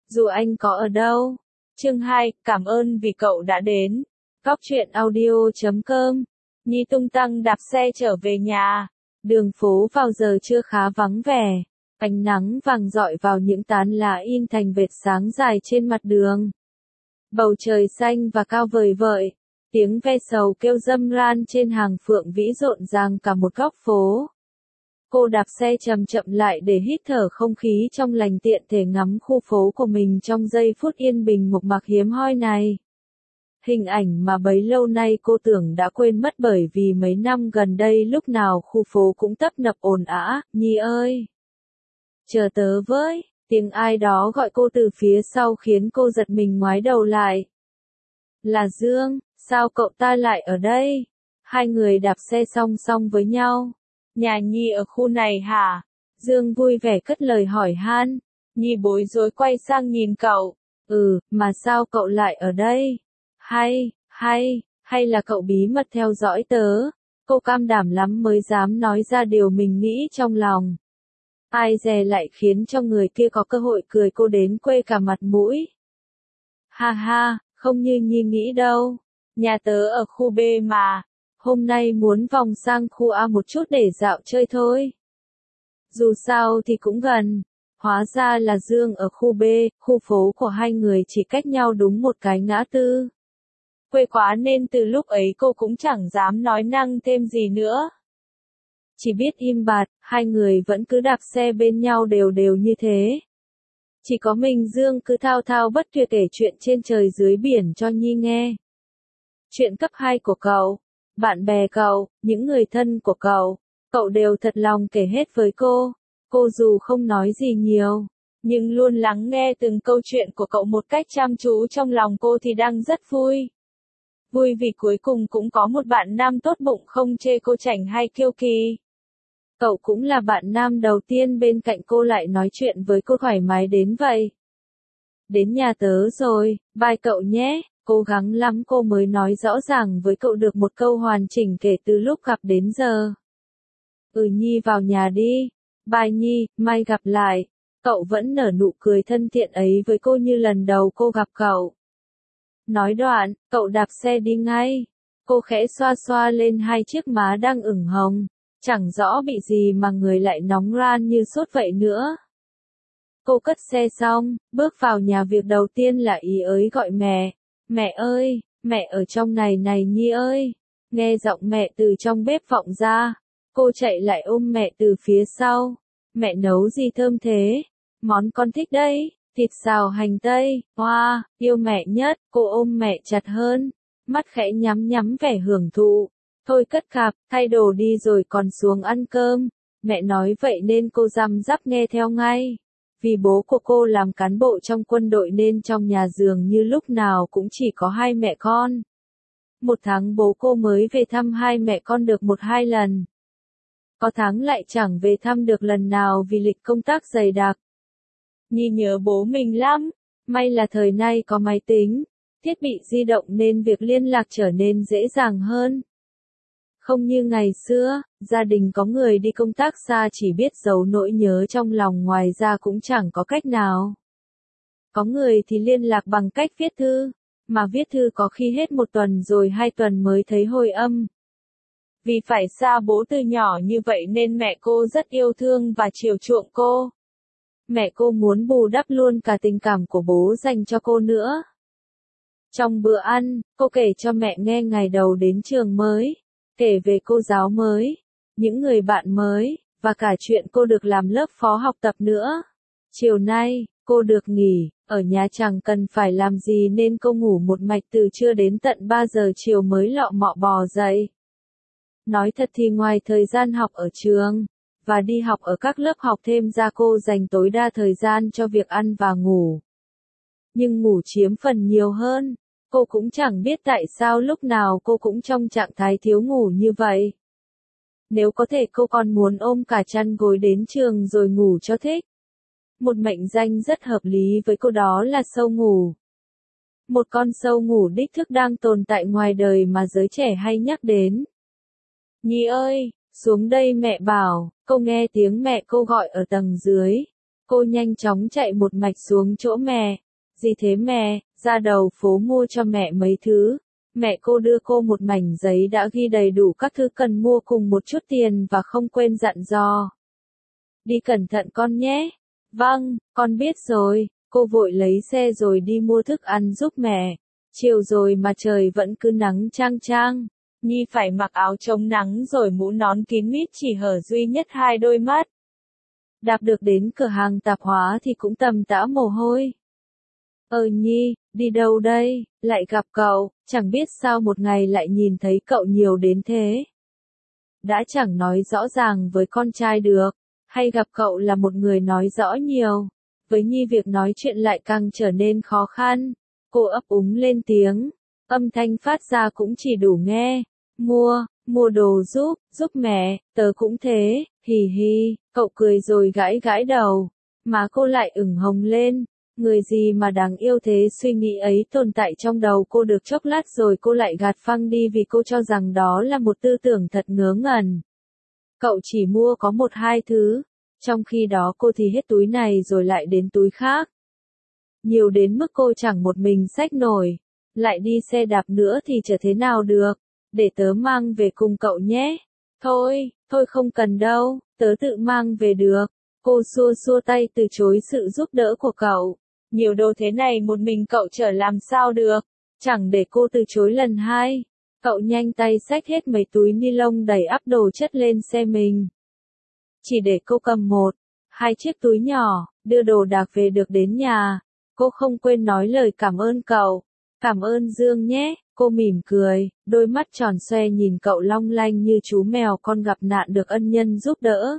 dù anh có ở đâu. Chương 2, cảm ơn vì cậu đã đến. Góc truyện audio.com. Nhi tung tăng đạp xe trở về nhà. Đường phố vào giờ trưa khá vắng vẻ. Ánh nắng vàng rọi vào những tán lá in thành vệt sáng dài trên mặt đường. Bầu trời xanh và cao vời vợi. Tiếng ve sầu kêu râm ran trên hàng phượng vĩ rộn ràng cả một góc phố. Cô đạp xe chậm chậm lại để hít thở không khí trong lành tiện thể ngắm khu phố của mình trong giây phút yên bình mộc mạc hiếm hoi này. Hình ảnh mà bấy lâu nay cô tưởng đã quên mất bởi vì mấy năm gần đây lúc nào khu phố cũng tấp nập ồn ào. Nhi ơi! Chờ tớ với! Tiếng ai đó gọi cô từ phía sau khiến cô giật mình ngoái đầu lại. Là Dương, sao cậu ta lại ở đây? Hai người đạp xe song song với nhau. Nhà Nhi ở khu này hả? Dương vui vẻ cất lời hỏi han. Nhi bối rối quay sang nhìn cậu. Mà sao cậu lại ở đây? Hay là cậu bí mật theo dõi tớ? Cô cam đảm lắm mới dám nói ra điều mình nghĩ trong lòng. Ai dè lại khiến cho người kia có cơ hội cười cô đến quê cả mặt mũi. Ha ha, không như Nhi nghĩ đâu. Nhà tớ ở khu B mà. Hôm nay muốn vòng sang khu A một chút để dạo chơi thôi. Dù sao thì cũng gần. Hóa ra là Dương ở khu B, khu phố của hai người chỉ cách nhau đúng một cái ngã tư. Quê quá nên từ lúc ấy cô cũng chẳng dám nói năng thêm gì nữa. Chỉ biết im bặt, hai người vẫn cứ đạp xe bên nhau đều đều như thế. Chỉ có mình Dương cứ thao thao bất tuyệt kể chuyện trên trời dưới biển cho Nhi nghe. Chuyện cấp 2 của cậu, bạn bè cậu, những người thân của cậu đều thật lòng kể hết với cô. Cô dù không nói gì nhiều, nhưng luôn lắng nghe từng câu chuyện của cậu một cách chăm chú, trong lòng cô thì đang rất vui. Vui vì cuối cùng cũng có một bạn nam tốt bụng không chê cô chảnh hay kiêu kỳ. Cậu cũng là bạn nam đầu tiên bên cạnh cô lại nói chuyện với cô thoải mái đến vậy. Đến nhà tớ rồi, bye cậu nhé. Cố gắng lắm cô mới nói rõ ràng với cậu được một câu hoàn chỉnh kể từ lúc gặp đến giờ. Nhi vào nhà đi. Bye Nhi, mai gặp lại. Cậu vẫn nở nụ cười thân thiện ấy với cô như lần đầu cô gặp cậu. Nói đoạn, cậu đạp xe đi ngay. Cô khẽ xoa xoa lên hai chiếc má đang ửng hồng. Chẳng rõ bị gì mà người lại nóng ran như sốt vậy nữa. Cô cất xe xong, bước vào nhà việc đầu tiên là ý ới gọi mẹ. Mẹ ơi, mẹ ở trong này này Nhi ơi. Nghe giọng mẹ từ trong bếp vọng ra. Cô chạy lại ôm mẹ từ phía sau. Mẹ nấu gì thơm thế? Món con thích đấy, thịt xào hành tây. Wow, yêu mẹ nhất. Cô ôm mẹ chặt hơn. Mắt khẽ nhắm nhắm vẻ hưởng thụ. Thôi cất cặp, thay đồ đi rồi còn xuống ăn cơm. Mẹ nói vậy nên cô răm rắp nghe theo ngay. Vì bố của cô làm cán bộ trong quân đội nên trong nhà dường như lúc nào cũng chỉ có hai mẹ con. Một tháng bố cô mới về thăm hai mẹ con được 1-2 lần. Có tháng lại chẳng về thăm được lần nào vì lịch công tác dày đặc. Nhi nhớ bố mình lắm. May là thời nay có máy tính, thiết bị di động nên việc liên lạc trở nên dễ dàng hơn. Không như ngày xưa, gia đình có người đi công tác xa chỉ biết giấu nỗi nhớ trong lòng, ngoài ra cũng chẳng có cách nào. Có người thì liên lạc bằng cách viết thư, mà viết thư có khi hết 1 tuần rồi 2 tuần mới thấy hồi âm. Vì phải xa bố từ nhỏ như vậy nên mẹ cô rất yêu thương và chiều chuộng cô. Mẹ cô muốn bù đắp luôn cả tình cảm của bố dành cho cô nữa. Trong bữa ăn, cô kể cho mẹ nghe ngày đầu đến trường mới. Kể về cô giáo mới, những người bạn mới, và cả chuyện cô được làm lớp phó học tập nữa. Chiều nay, cô được nghỉ, ở nhà chẳng cần phải làm gì nên cô ngủ một mạch từ trưa đến tận 3 giờ chiều mới lọ mọ bò dậy. Nói thật thì ngoài thời gian học ở trường, và đi học ở các lớp học thêm ra cô dành tối đa thời gian cho việc ăn và ngủ. Nhưng ngủ chiếm phần nhiều hơn. Cô cũng chẳng biết tại sao lúc nào cô cũng trong trạng thái thiếu ngủ như vậy. Nếu có thể cô còn muốn ôm cả chăn gối đến trường rồi ngủ cho thích. Một mệnh danh rất hợp lý với cô đó là sâu ngủ. Một con sâu ngủ đích thức đang tồn tại ngoài đời mà giới trẻ hay nhắc đến. Nhi ơi, xuống đây mẹ bảo. Cô nghe tiếng mẹ cô gọi ở tầng dưới. Cô nhanh chóng chạy một mạch xuống chỗ mẹ. Gì thế mẹ? Ra đầu phố mua cho mẹ mấy thứ. Mẹ cô đưa cô một mảnh giấy đã ghi đầy đủ các thứ cần mua cùng một chút tiền và không quên dặn dò. Đi cẩn thận con nhé. Vâng, con biết rồi. Cô vội lấy xe rồi đi mua thức ăn giúp mẹ. Chiều rồi mà trời vẫn cứ nắng chang chang. Nhi phải mặc áo chống nắng rồi mũ nón kín mít chỉ hở duy nhất hai đôi mắt. Đạp được đến cửa hàng tạp hóa thì cũng tầm tã mồ hôi. Nhi, đi đâu đây? Lại gặp cậu, chẳng biết sao một ngày lại nhìn thấy cậu nhiều đến thế. Đã chẳng nói rõ ràng với con trai được, hay gặp cậu là một người nói rõ nhiều. Với Nhi việc nói chuyện lại càng trở nên khó khăn. Cô ấp úng lên tiếng, âm thanh phát ra cũng chỉ đủ nghe. Mua đồ giúp mẹ, tớ cũng thế, hì hì, cậu cười rồi gãi gãi đầu. Má cô lại ửng hồng lên, người gì mà đáng yêu thế, suy nghĩ ấy tồn tại trong đầu cô được chốc lát rồi cô lại gạt phăng đi vì cô cho rằng đó là một tư tưởng thật ngớ ngẩn. Cậu chỉ mua có một hai thứ, trong khi đó cô thì hết túi này rồi lại đến túi khác. Nhiều đến mức cô chẳng một mình xách nổi, lại đi xe đạp nữa thì chả thế nào được, để tớ mang về cùng cậu nhé. Thôi không cần đâu, tớ tự mang về được. Cô xua xua tay từ chối sự giúp đỡ của cậu. Nhiều đồ thế này một mình cậu chở làm sao được, chẳng để cô từ chối lần hai. Cậu nhanh tay xách hết mấy túi ni lông đầy ắp đồ chất lên xe mình. Chỉ để cô cầm một, hai chiếc túi nhỏ, đưa đồ đạc về được đến nhà. Cô không quên nói lời cảm ơn cậu. Cảm ơn Dương nhé, cô mỉm cười, đôi mắt tròn xoe nhìn cậu long lanh như chú mèo con gặp nạn được ân nhân giúp đỡ.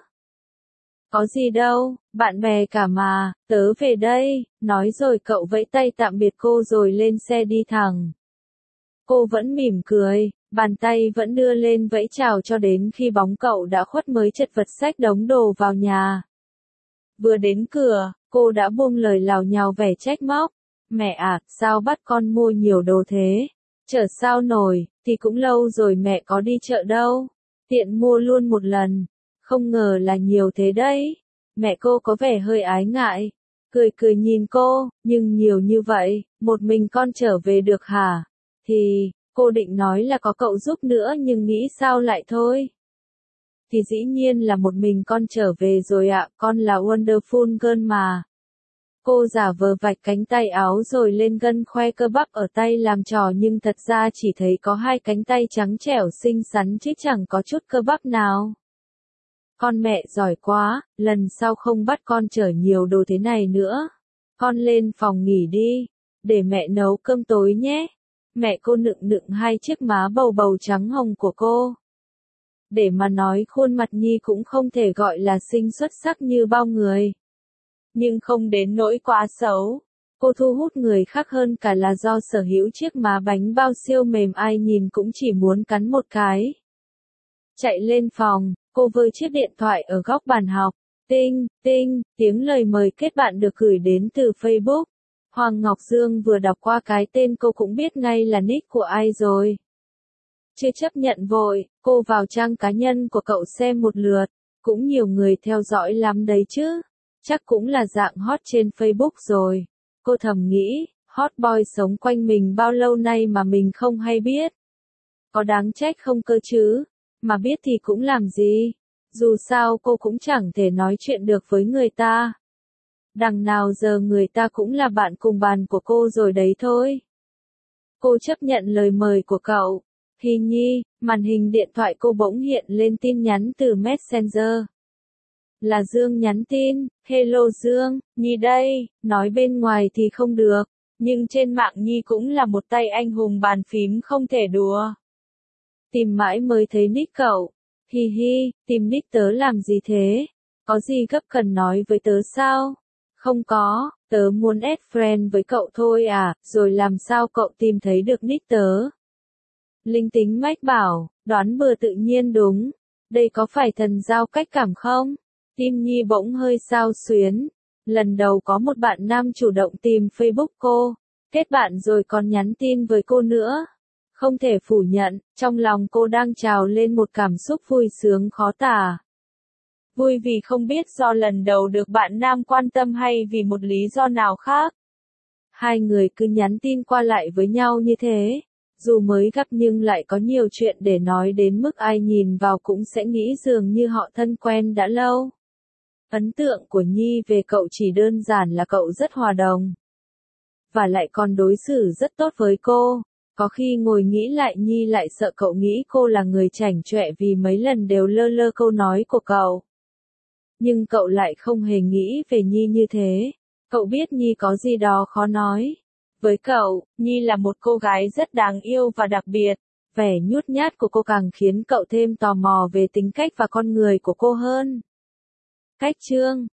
Có gì đâu, bạn bè cả mà, tớ về đây, nói rồi cậu vẫy tay tạm biệt cô rồi lên xe đi thẳng. Cô vẫn mỉm cười, bàn tay vẫn đưa lên vẫy chào cho đến khi bóng cậu đã khuất mới chật vật xách đống đồ vào nhà. Vừa đến cửa, cô đã buông lời lào nhào vẻ trách móc. Mẹ à, sao bắt con mua nhiều đồ thế? Chở sao nổi, thì cũng lâu rồi mẹ có đi chợ đâu. Tiện mua luôn một lần. Không ngờ là nhiều thế đấy. Mẹ cô có vẻ hơi ái ngại. Cười nhìn cô, nhưng nhiều như vậy, một mình con trở về được hả? Thì, cô định nói là có cậu giúp nữa nhưng nghĩ sao lại thôi. Thì dĩ nhiên là một mình con trở về rồi ạ, con là Wonderful Girl mà. Cô giả vờ vạch cánh tay áo rồi lên gân khoe cơ bắp ở tay làm trò nhưng thật ra chỉ thấy có hai cánh tay trắng trẻo xinh xắn chứ chẳng có chút cơ bắp nào. Con mẹ giỏi quá, lần sau không bắt con chở nhiều đồ thế này nữa. Con lên phòng nghỉ đi, để mẹ nấu cơm tối nhé. Mẹ cô nựng hai chiếc má bầu bầu trắng hồng của cô. Để mà nói khuôn mặt Nhi cũng không thể gọi là xinh xuất sắc như bao người. Nhưng không đến nỗi quá xấu. Cô thu hút người khác hơn cả là do sở hữu chiếc má bánh bao siêu mềm ai nhìn cũng chỉ muốn cắn một cái. Chạy lên phòng, cô vơ chiếc điện thoại ở góc bàn học. Tinh, tiếng lời mời kết bạn được gửi đến từ Facebook. Hoàng Ngọc Dương vừa đọc qua cái tên cô cũng biết ngay là nick của ai rồi. Chưa chấp nhận vội, cô vào trang cá nhân của cậu xem một lượt. Cũng nhiều người theo dõi lắm đấy chứ. Chắc cũng là dạng hot trên Facebook rồi. Cô thầm nghĩ, hot boy sống quanh mình bao lâu nay mà mình không hay biết. Có đáng trách không cơ chứ, mà biết thì cũng làm gì. Dù sao cô cũng chẳng thể nói chuyện được với người ta. Đằng nào giờ người ta cũng là bạn cùng bàn của cô rồi đấy thôi. Cô chấp nhận lời mời của cậu. Hi Nhi, màn hình điện thoại cô bỗng hiện lên tin nhắn từ Messenger. Là Dương nhắn tin, hello Dương, Nhi đây, nói bên ngoài thì không được, nhưng trên mạng Nhi cũng là một tay anh hùng bàn phím không thể đùa. Tìm mãi mới thấy nick cậu, hi hi, tìm nick tớ làm gì thế, có gì gấp cần nói với tớ sao? Không có, tớ muốn add friend với cậu thôi à, rồi làm sao cậu tìm thấy được nick tớ? Linh tính mách bảo, đoán bừa tự nhiên đúng, đây có phải thần giao cách cảm không? Tim Nhi bỗng hơi xao xuyến. Lần đầu có một bạn nam chủ động tìm Facebook cô, kết bạn rồi còn nhắn tin với cô nữa. Không thể phủ nhận, trong lòng cô đang trào lên một cảm xúc vui sướng khó tả. Vui vì không biết do lần đầu được bạn nam quan tâm hay vì một lý do nào khác. Hai người cứ nhắn tin qua lại với nhau như thế. Dù mới gặp nhưng lại có nhiều chuyện để nói đến mức ai nhìn vào cũng sẽ nghĩ dường như họ thân quen đã lâu. Ấn tượng của Nhi về cậu chỉ đơn giản là cậu rất hòa đồng. Và lại còn đối xử rất tốt với cô. Có khi ngồi nghĩ lại Nhi lại sợ cậu nghĩ cô là người chảnh chọe vì mấy lần đều lơ lơ câu nói của cậu. Nhưng cậu lại không hề nghĩ về Nhi như thế. Cậu biết Nhi có gì đó khó nói. Với cậu, Nhi là một cô gái rất đáng yêu và đặc biệt. Vẻ nhút nhát của cô càng khiến cậu thêm tò mò về tính cách và con người của cô hơn. Cách chương